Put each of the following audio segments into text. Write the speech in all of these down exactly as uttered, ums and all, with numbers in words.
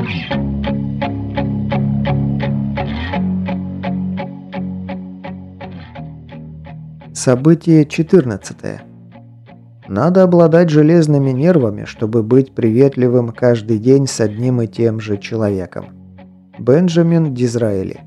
Событие четырнадцатое. Надо обладать железными нервами, чтобы быть приветливым каждый день с одним и тем же человеком. Бенджамин Дизраэли.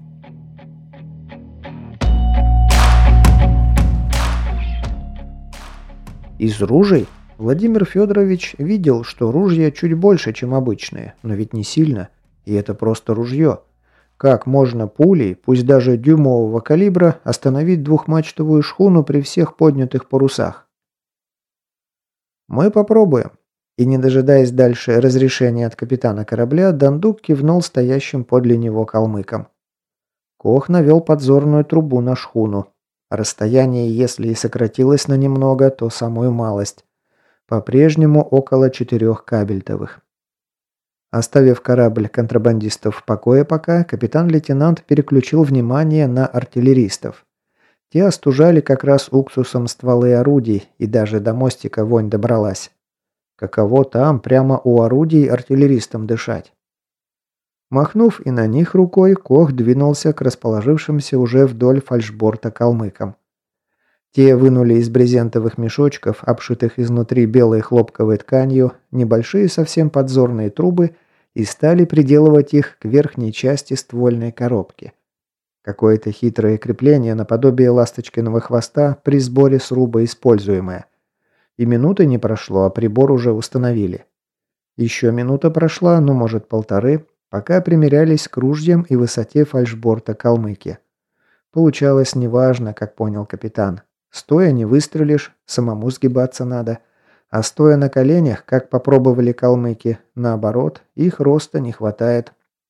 Из ружей? Владимир Федорович видел, что ружья чуть больше, чем обычные, но ведь не сильно, и это просто ружье. Как можно пулей, пусть даже дюймового калибра, остановить двухмачтовую шхуну при всех поднятых парусах? «Мы попробуем». И не дожидаясь дальше разрешения от капитана корабля, Дандук кивнул стоящим подле него калмыкам. Кох навел подзорную трубу на шхуну. Расстояние, если и сократилось на немного, то самую малость. По-прежнему около четырех кабельтовых. Оставив корабль контрабандистов в покое пока, капитан-лейтенант переключил внимание на артиллеристов. Те остужали как раз уксусом стволы орудий, и даже до мостика вонь добралась. Каково там, прямо у орудий, артиллеристам дышать? Махнув и на них рукой, Кох двинулся к расположившимся уже вдоль фальшборта калмыкам. Те вынули из брезентовых мешочков, обшитых изнутри белой хлопковой тканью, небольшие совсем подзорные трубы и стали приделывать их к верхней части ствольной коробки. Какое-то хитрое крепление наподобие ласточкиного хвоста при сборе сруба используемое. И минуты не прошло, а прибор уже установили. Еще минута прошла, ну может полторы, пока примерялись к ружьям и высоте фальшборта калмыки. Получалось неважно, как понял капитан. Стоя не выстрелишь, самому сгибаться надо. А стоя на коленях, как попробовали калмыки, наоборот, их роста не хватает.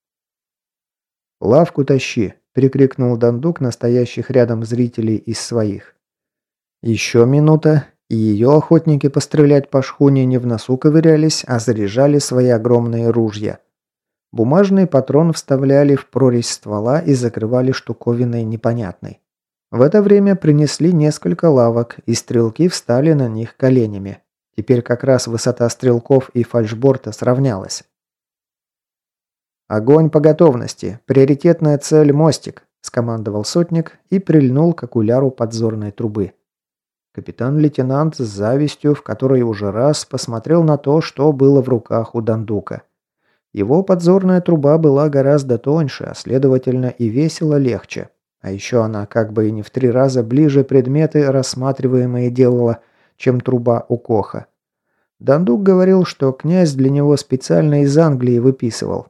«Лавку тащи!» – прикрикнул Дандук настоящих рядом зрителей из своих. Еще минута, и ее охотники пострелять по шхуне не в носу ковырялись, а заряжали свои огромные ружья. Бумажный патрон вставляли в прорезь ствола и закрывали штуковиной непонятной. В это время принесли несколько лавок, и стрелки встали на них коленями. Теперь как раз высота стрелков и фальшборта сравнялась. «Огонь по готовности! Приоритетная цель – мостик!» – скомандовал сотник и прильнул к окуляру подзорной трубы. Капитан-лейтенант с завистью, в которой уже раз, посмотрел на то, что было в руках у Дандука. Его подзорная труба была гораздо тоньше, а следовательно и весила легче. А еще она как бы и не в три раза ближе предметы, рассматриваемые, делала, чем труба у Коха. Дандук говорил, что князь для него специально из Англии выписывал.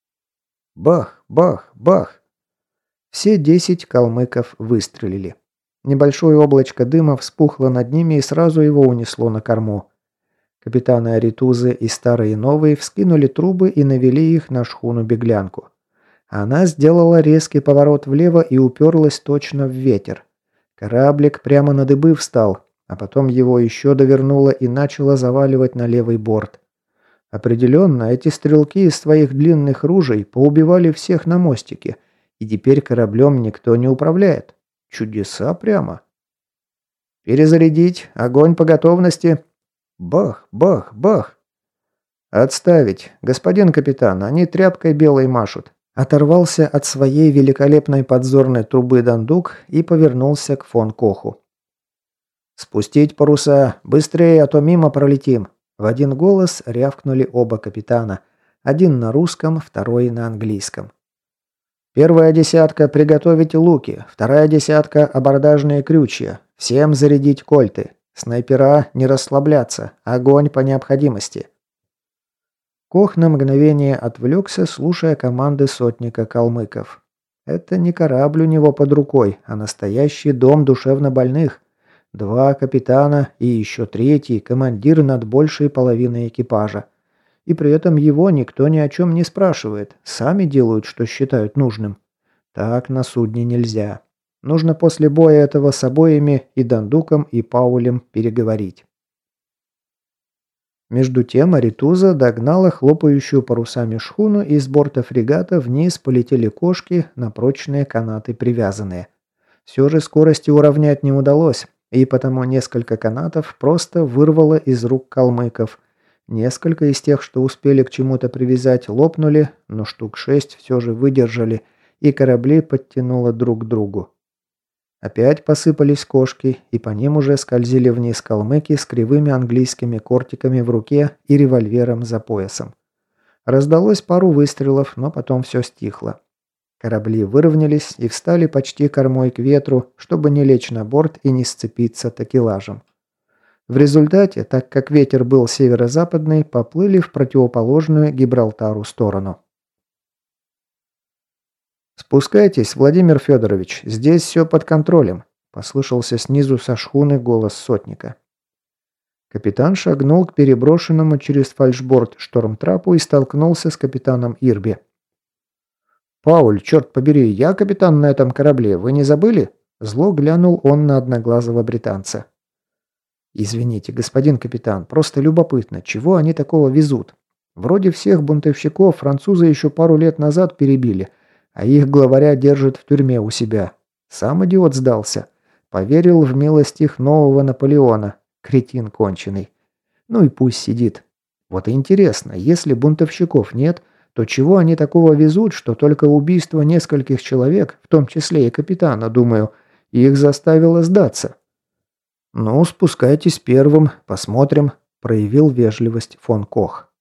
Бах, бах, бах. Все десять калмыков выстрелили. Небольшое облачко дыма вспухло над ними и сразу его унесло на корму. Капитаны Аритузы и старые и новые вскинули трубы и навели их на шхуну-беглянку. Она сделала резкий поворот влево и уперлась точно в ветер. Кораблик прямо на дыбы встал, а потом его еще довернуло и начало заваливать на левый борт. Определенно, эти стрелки из своих длинных ружей поубивали всех на мостике, и теперь кораблем никто не управляет. Чудеса прямо. «Перезарядить! Огонь по готовности!» Бах, бах, бах! «Отставить! Господин капитан, они тряпкой белой машут!» Оторвался от своей великолепной подзорной трубы Дандук и повернулся к фон Коху. «Спустить паруса! Быстрее, а то мимо пролетим!» В один голос рявкнули оба капитана. Один на русском, второй на английском. «Первая десятка приготовить луки, вторая десятка абордажные крючья. Всем зарядить кольты. Снайпера не расслабляться. Огонь по необходимости». Кох на мгновение отвлекся, слушая команды сотника калмыков. Это не корабль у него под рукой, а настоящий дом душевнобольных. Два капитана и еще третий, командир над большей половиной экипажа. И при этом его никто ни о чем не спрашивает. Сами делают, что считают нужным. Так на судне нельзя. Нужно после боя этого с обоими, и Дандуком, и Паулем, переговорить. Между тем Аритуза догнала хлопающую парусами шхуну, и с борта фрегата вниз полетели кошки, на прочные канаты привязанные. Все же скорости уравнять не удалось, и потому несколько канатов просто вырвало из рук калмыков. Несколько из тех, что успели к чему-то привязать, лопнули, но штук шесть все же выдержали, и корабли подтянуло друг к другу. Опять посыпались кошки, и по ним уже скользили вниз калмыки с кривыми английскими кортиками в руке и револьвером за поясом. Раздалось пару выстрелов, но потом все стихло. Корабли выровнялись и встали почти кормой к ветру, чтобы не лечь на борт и не сцепиться такелажем. В результате, так как ветер был северо-западный, поплыли в противоположную Гибралтару сторону. «Спускайтесь, Владимир Федорович, здесь все под контролем», – послышался снизу со шхуны голос сотника. Капитан шагнул к переброшенному через фальшборд штормтрапу и столкнулся с капитаном Ирби. «Пауль, черт побери, я капитан на этом корабле, вы не забыли?» Зло глянул он на одноглазого британца. «Извините, господин капитан, просто любопытно, чего они такого везут? Вроде всех бунтовщиков французы еще пару лет назад перебили, а их главаря держат в тюрьме у себя. Сам идиот сдался. Поверил в милость их нового Наполеона. Кретин конченый. Ну и пусть сидит. Вот и интересно, если бунтовщиков нет, то чего они такого везут, что только убийство нескольких человек, в том числе и капитана, думаю, их заставило сдаться?» «Ну, спускайтесь первым, посмотрим», – проявил вежливость фон Кох.